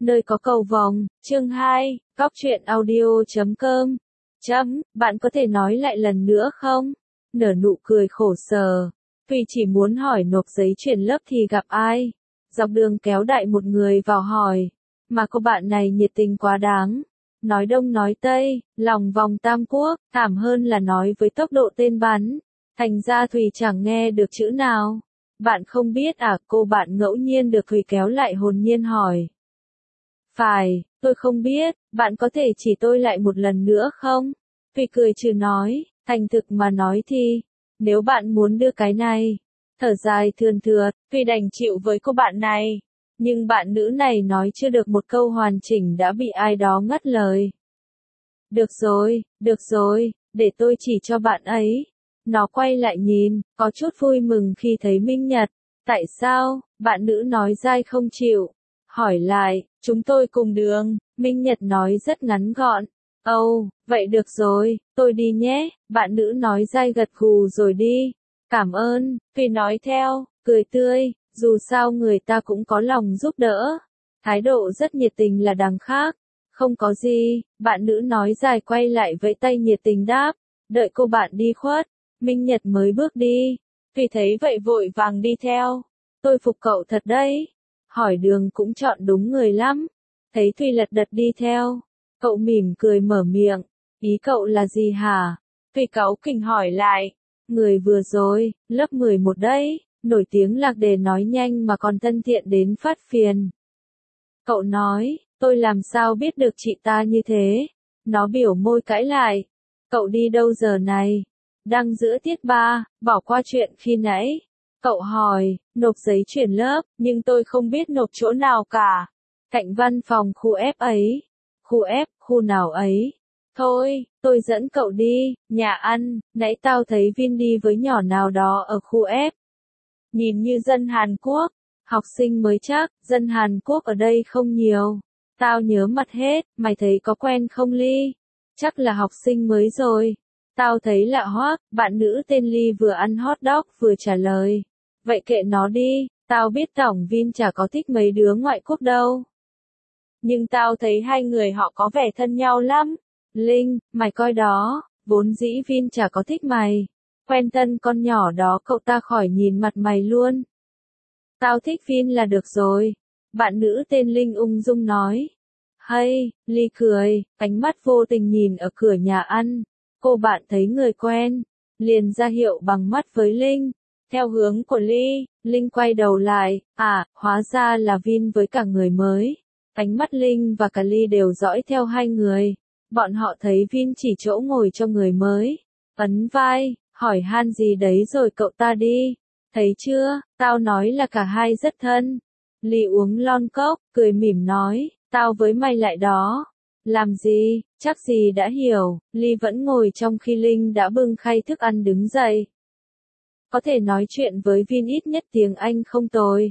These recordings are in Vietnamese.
nơi có cầu vồng, chương 2, Cóc truyện audio.com. Bạn có thể nói lại lần nữa không? Nở nụ cười khổ sở. Vì chỉ muốn hỏi nộp giấy chuyển lớp thì gặp ai? Dọc đường kéo đại một người vào hỏi. Mà cô bạn này nhiệt tình quá đáng. Nói đông nói tây, lòng vòng tam quốc, thảm hơn là nói với tốc độ tên bắn. Thành ra Thùy chẳng nghe được chữ nào. Bạn không biết à? Cô bạn ngẫu nhiên được Thùy kéo lại hồn nhiên hỏi. Phải, tôi không biết, bạn có thể chỉ tôi lại một lần nữa không? Thùy cười trừ nói, thành thực mà nói thì, nếu bạn muốn đưa cái này, thở dài thườn thượt, Thùy đành chịu với cô bạn này. Nhưng bạn nữ này nói chưa được một câu hoàn chỉnh đã bị ai đó ngắt lời. Được rồi, để tôi chỉ cho bạn ấy. Nó quay lại nhìn, có chút vui mừng khi thấy Minh Nhật. Tại sao, bạn nữ nói dai không chịu. Hỏi lại, chúng tôi cùng đường, Minh Nhật nói rất ngắn gọn. Vậy được rồi, tôi đi nhé, bạn nữ nói dai gật gù rồi đi. Cảm ơn, Thùy nói theo, cười tươi, dù sao người ta cũng có lòng giúp đỡ. Thái độ rất nhiệt tình là đằng khác. Không có gì, bạn nữ nói dài quay lại vẫy tay nhiệt tình đáp, đợi cô bạn đi khuất, Minh Nhật mới bước đi. Thùy thấy vậy vội vàng đi theo. Tôi phục cậu thật đấy. Hỏi đường cũng chọn đúng người lắm. Thấy Thùy lật đật đi theo. Cậu mỉm cười mở miệng. Ý cậu là gì hả? Thùy cáu kỉnh hỏi lại. Người vừa rồi, lớp 11 đấy, nổi tiếng lạc đề nói nhanh mà còn thân thiện đến phát phiền. Cậu nói, tôi làm sao biết được chị ta như thế? Nó biểu môi cãi lại. Cậu đi đâu giờ này? Đang giữa tiết 3, bỏ qua chuyện khi nãy. Cậu hỏi, nộp giấy chuyển lớp, nhưng tôi không biết nộp chỗ nào cả. Cạnh văn phòng khu F ấy. Khu F, khu nào ấy? Thôi, tôi dẫn cậu đi, nhà ăn, nãy tao thấy Vin đi với nhỏ nào đó ở khu F. Nhìn như dân Hàn Quốc, học sinh mới chắc, dân Hàn Quốc ở đây không nhiều. Tao nhớ mặt hết, mày thấy có quen không Ly? Chắc là học sinh mới rồi. Tao thấy lạ hoắc, bạn nữ tên Ly vừa ăn hot dog vừa trả lời. Vậy kệ nó đi, tao biết tổng Vin chả có thích mấy đứa ngoại quốc đâu. Nhưng tao thấy hai người họ có vẻ thân nhau lắm. Linh, mày coi đó, vốn dĩ Vin chả có thích mày. Quen thân con nhỏ đó cậu ta khỏi nhìn mặt mày luôn. Tao thích Vin là được rồi. Bạn nữ tên Linh ung dung nói. Hay, Ly cười, ánh mắt vô tình nhìn ở cửa nhà ăn. Cô bạn thấy người quen, liền ra hiệu bằng mắt với Linh. Theo hướng của Ly, Linh quay đầu lại, hóa ra là Vin với cả người mới. Ánh mắt Linh và cả Ly đều dõi theo hai người. Bọn họ thấy Vin chỉ chỗ ngồi cho người mới. Ấn vai, hỏi han gì đấy rồi cậu ta đi. Thấy chưa, tao nói là cả hai rất thân. Ly uống lon cốc, cười mỉm nói, tao với mày lại đó. Làm gì, chắc gì đã hiểu, Ly vẫn ngồi trong khi Linh đã bưng khay thức ăn đứng dậy. Có thể nói chuyện với Vin ít nhất tiếng Anh không tồi.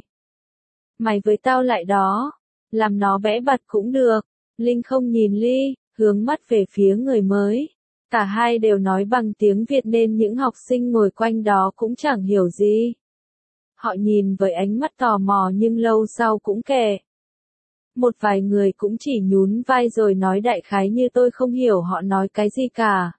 Mày với tao lại đó, làm nó bẽ bặt cũng được. Linh không nhìn Ly, hướng mắt về phía người mới. Cả hai đều nói bằng tiếng Việt nên những học sinh ngồi quanh đó cũng chẳng hiểu gì. Họ nhìn với ánh mắt tò mò nhưng lâu sau cũng kệ. Một vài người cũng chỉ nhún vai rồi nói đại khái như tôi không hiểu họ nói cái gì cả.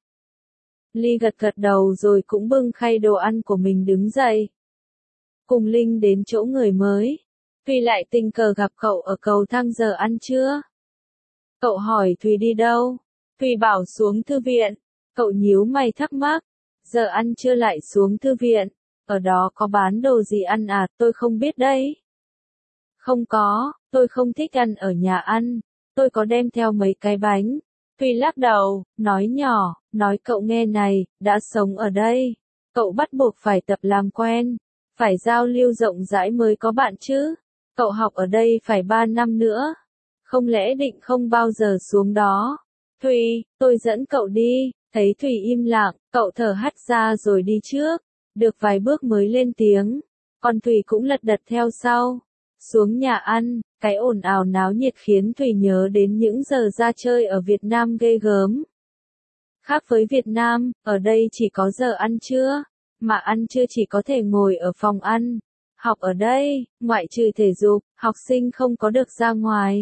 Ly gật gật đầu rồi cũng bưng khay đồ ăn của mình đứng dậy. Cùng Linh đến chỗ người mới. Thùy lại tình cờ gặp cậu ở cầu thang giờ ăn trưa. Cậu hỏi Thùy đi đâu? Thùy bảo xuống thư viện. Cậu nhíu mày thắc mắc. Giờ ăn trưa lại xuống thư viện. Ở đó có bán đồ gì ăn à? Tôi không biết đấy. Không có, tôi không thích ăn ở nhà ăn. Tôi có đem theo mấy cái bánh. Thùy lắc đầu, nói nhỏ, nói cậu nghe này, đã sống ở đây. Cậu bắt buộc phải tập làm quen. Phải giao lưu rộng rãi mới có bạn chứ. Cậu học ở đây phải 3 năm nữa. Không lẽ định không bao giờ xuống đó. Thùy, tôi dẫn cậu đi. Thấy Thùy im lặng, cậu thở hắt ra rồi đi trước. Được vài bước mới lên tiếng. Còn Thùy cũng lật đật theo sau. Xuống nhà ăn, cái ồn ào náo nhiệt khiến Thùy nhớ đến những giờ ra chơi ở Việt Nam ghê gớm. Khác với Việt Nam, ở đây chỉ có giờ ăn trưa, mà ăn trưa chỉ có thể ngồi ở phòng ăn. Học ở đây, ngoại trừ thể dục, học sinh không có được ra ngoài.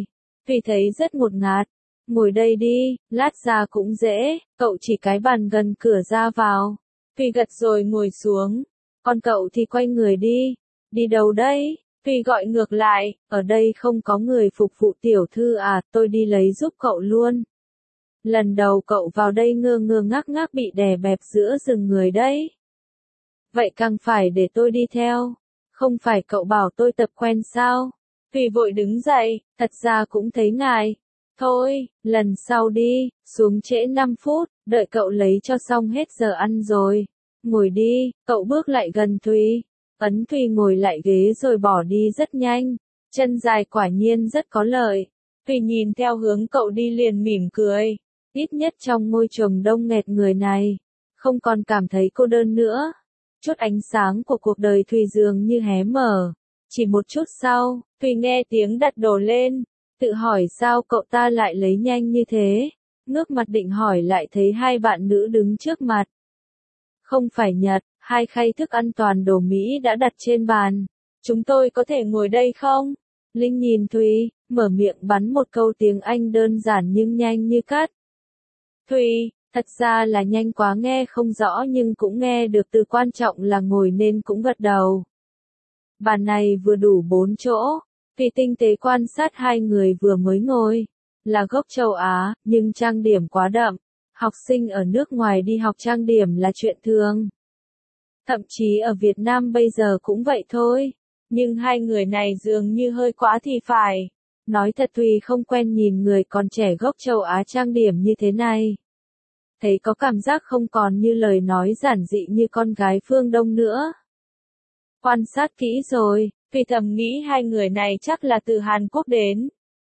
Thùy thấy rất ngột ngạt. Ngồi đây đi, lát ra cũng dễ, cậu chỉ cái bàn gần cửa ra vào. Thùy gật rồi ngồi xuống. Còn cậu thì quay người đi. Đi đâu đây? Thùy gọi ngược lại, ở đây không có người phục vụ tiểu thư à, tôi đi lấy giúp cậu luôn. Lần đầu cậu vào đây ngơ ngơ ngác ngác bị đè bẹp giữa rừng người đấy. Vậy càng phải để tôi đi theo. Không phải cậu bảo tôi tập quen sao? Thùy vội đứng dậy, thật ra cũng thấy ngại. Thôi, lần sau đi, xuống trễ 5 phút, đợi cậu lấy cho xong hết giờ ăn rồi. Ngồi đi, cậu bước lại gần Thùy. Ấn Thùy ngồi lại ghế rồi bỏ đi rất nhanh. Chân dài quả nhiên rất có lợi. Thùy nhìn theo hướng cậu đi liền mỉm cười. Ít nhất trong môi trường đông nghẹt người này, không còn cảm thấy cô đơn nữa. Chút ánh sáng của cuộc đời Thùy dường như hé mở. Chỉ một chút sau, Thùy nghe tiếng đặt đồ lên. Tự hỏi sao cậu ta lại lấy nhanh như thế. Ngước mặt định hỏi lại thấy hai bạn nữ đứng trước mặt. Không phải Nhật, hai khay thức ăn toàn đồ Mỹ đã đặt trên bàn. Chúng tôi có thể ngồi đây không? Linh nhìn Thùy, mở miệng bắn một câu tiếng Anh đơn giản nhưng nhanh như cắt. Thùy, thật ra là nhanh quá nghe không rõ nhưng cũng nghe được từ quan trọng là ngồi nên cũng gật đầu. Bàn này vừa đủ 4 chỗ. Thùy tinh tế quan sát hai người vừa mới ngồi. Là gốc châu Á, nhưng trang điểm quá đậm. Học sinh ở nước ngoài đi học trang điểm là chuyện thường. Thậm chí ở Việt Nam bây giờ cũng vậy thôi. Nhưng hai người này dường như hơi quá thì phải. Nói thật Thùy không quen nhìn người còn trẻ gốc châu Á trang điểm như thế này. Thấy có cảm giác không còn như lời nói giản dị như con gái phương Đông nữa. Quan sát kỹ rồi, Thùy thầm nghĩ hai người này chắc là từ Hàn Quốc đến.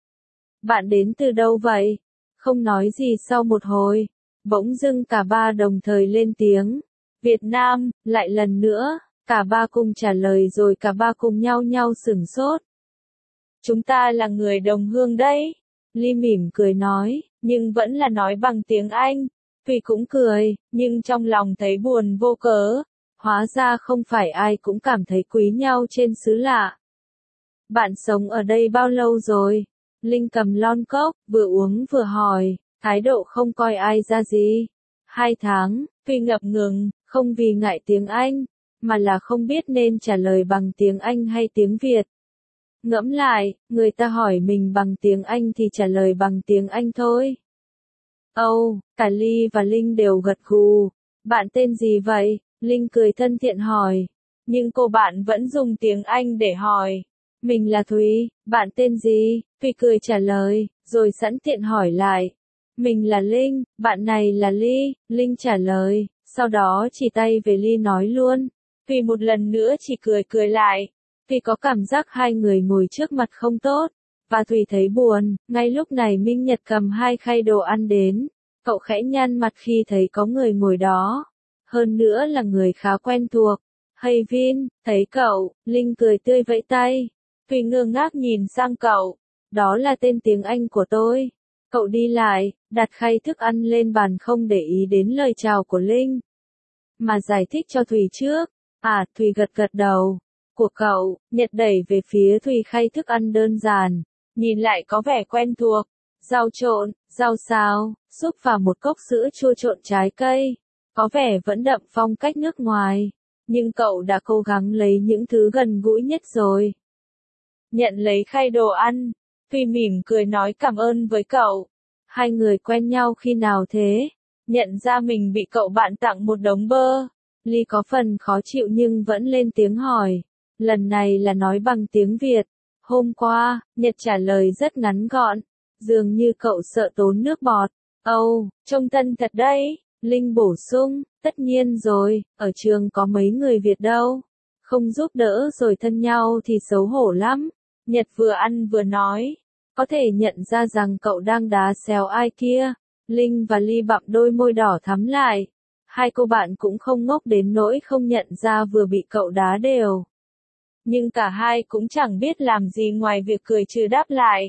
Bạn đến từ đâu vậy? Không nói gì sau một hồi. Bỗng dưng cả ba đồng thời lên tiếng. Việt Nam, lại lần nữa, cả ba cùng trả lời rồi cả ba cùng nhau sửng sốt. Chúng ta là người đồng hương đấy. Ly mỉm cười nói, nhưng vẫn là nói bằng tiếng Anh. Thùy cũng cười, nhưng trong lòng thấy buồn vô cớ. Hóa ra không phải ai cũng cảm thấy quý nhau trên xứ lạ. Bạn sống ở đây bao lâu rồi? Linh cầm lon cốc, vừa uống vừa hỏi, thái độ không coi ai ra gì. 2 tháng, Thùy ngập ngừng, không vì ngại tiếng Anh, mà là không biết nên trả lời bằng tiếng Anh hay tiếng Việt. Ngẫm lại, người ta hỏi mình bằng tiếng Anh thì trả lời bằng tiếng Anh thôi. Cả Ly và Linh đều gật gù. Bạn tên gì vậy? Linh cười thân thiện hỏi. Nhưng cô bạn vẫn dùng tiếng Anh để hỏi. Mình là Thùy, bạn tên gì? Thùy cười trả lời, rồi sẵn tiện hỏi lại. Mình là Linh, bạn này là Ly, Linh trả lời, sau đó chỉ tay về Ly nói luôn. Thùy một lần nữa chỉ cười lại. Thùy có cảm giác hai người ngồi trước mặt không tốt. Và Thùy thấy buồn, ngay lúc này Minh Nhật cầm 2 khay đồ ăn đến. Cậu khẽ nhăn mặt khi thấy có người ngồi đó. Hơn nữa là người khá quen thuộc. Hey Vin, thấy cậu, Linh cười tươi vẫy tay. Thùy ngơ ngác nhìn sang cậu. Đó là tên tiếng Anh của tôi. Cậu đi lại, đặt khay thức ăn lên bàn không để ý đến lời chào của Linh. Mà giải thích cho Thùy trước. Thùy gật đầu. Của cậu, Nhật đẩy về phía Thùy khay thức ăn đơn giản. Nhìn lại có vẻ quen thuộc. Rau trộn, rau xào, súp và một cốc sữa chua trộn trái cây. Có vẻ vẫn đậm phong cách nước ngoài. Nhưng cậu đã cố gắng lấy những thứ gần gũi nhất rồi. Nhận lấy khay đồ ăn. Thùy mỉm cười nói cảm ơn với cậu. Hai người quen nhau khi nào thế? Nhận ra mình bị cậu bạn tặng một đống bơ. Ly có phần khó chịu nhưng vẫn lên tiếng hỏi. Lần này là nói bằng tiếng Việt. Hôm qua, Nhật trả lời rất ngắn gọn. Dường như cậu sợ tốn nước bọt. Trông thân thật đấy. Linh bổ sung, tất nhiên rồi, ở trường có mấy người Việt đâu. Không giúp đỡ rồi thân nhau thì xấu hổ lắm. Nhật vừa ăn vừa nói. Có thể nhận ra rằng cậu đang đá xéo ai kia. Linh và Ly bặm đôi môi đỏ thắm lại. Hai cô bạn cũng không ngốc đến nỗi không nhận ra vừa bị cậu đá đều. Nhưng cả hai cũng chẳng biết làm gì ngoài việc cười trừ đáp lại.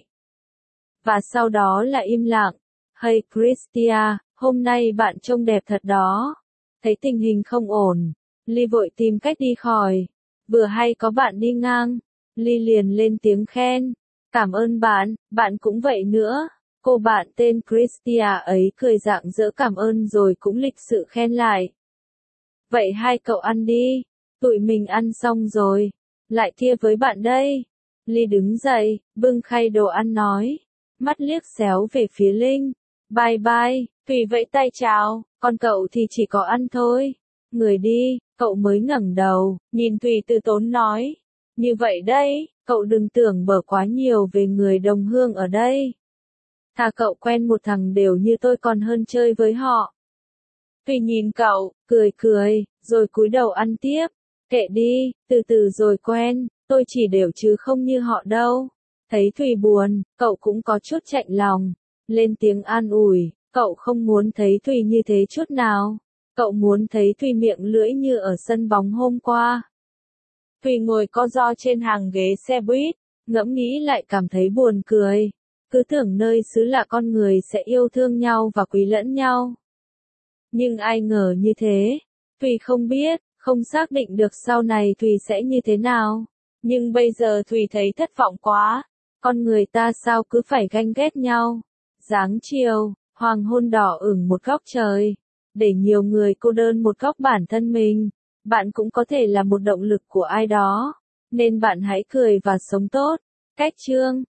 Và sau đó là im lặng. Hey Christia, hôm nay bạn trông đẹp thật đó. Thấy tình hình không ổn. Ly vội tìm cách đi khỏi. Vừa hay có bạn đi ngang. Ly liền lên tiếng khen. Cảm ơn bạn, bạn cũng vậy nữa. Cô bạn tên Christia ấy cười rạng rỡ cảm ơn rồi cũng lịch sự khen lại. Vậy hai cậu ăn đi, tụi mình ăn xong rồi, lại kia với bạn đây. Ly đứng dậy, bưng khay đồ ăn nói, mắt liếc xéo về phía Linh. Bye bye, Thùy vẫy tay chào, còn cậu thì chỉ có ăn thôi. Người đi, cậu mới ngẩng đầu, nhìn Thùy từ tốn nói. Như vậy đây, cậu đừng tưởng bở quá nhiều về người đồng hương ở đây. Thà cậu quen một thằng đều như tôi còn hơn chơi với họ. Thùy nhìn cậu, cười cười, rồi cúi đầu ăn tiếp. Kệ đi, từ từ rồi quen, tôi chỉ đều chứ không như họ đâu. Thấy Thùy buồn, cậu cũng có chút chạnh lòng. Lên tiếng an ủi, cậu không muốn thấy Thùy như thế chút nào. Cậu muốn thấy Thùy miệng lưỡi như ở sân bóng hôm qua. Thùy ngồi co ro trên hàng ghế xe buýt, ngẫm nghĩ lại cảm thấy buồn cười. Cứ tưởng nơi xứ lạ con người sẽ yêu thương nhau và quý lẫn nhau. Nhưng ai ngờ như thế. Thùy không biết, không xác định được sau này Thùy sẽ như thế nào. Nhưng bây giờ Thùy thấy thất vọng quá. Con người ta sao cứ phải ganh ghét nhau. Dáng chiều, hoàng hôn đỏ ửng một góc trời. Để nhiều người cô đơn một góc bản thân mình. Bạn cũng có thể là một động lực của ai đó. Nên bạn hãy cười và sống tốt. Cách chương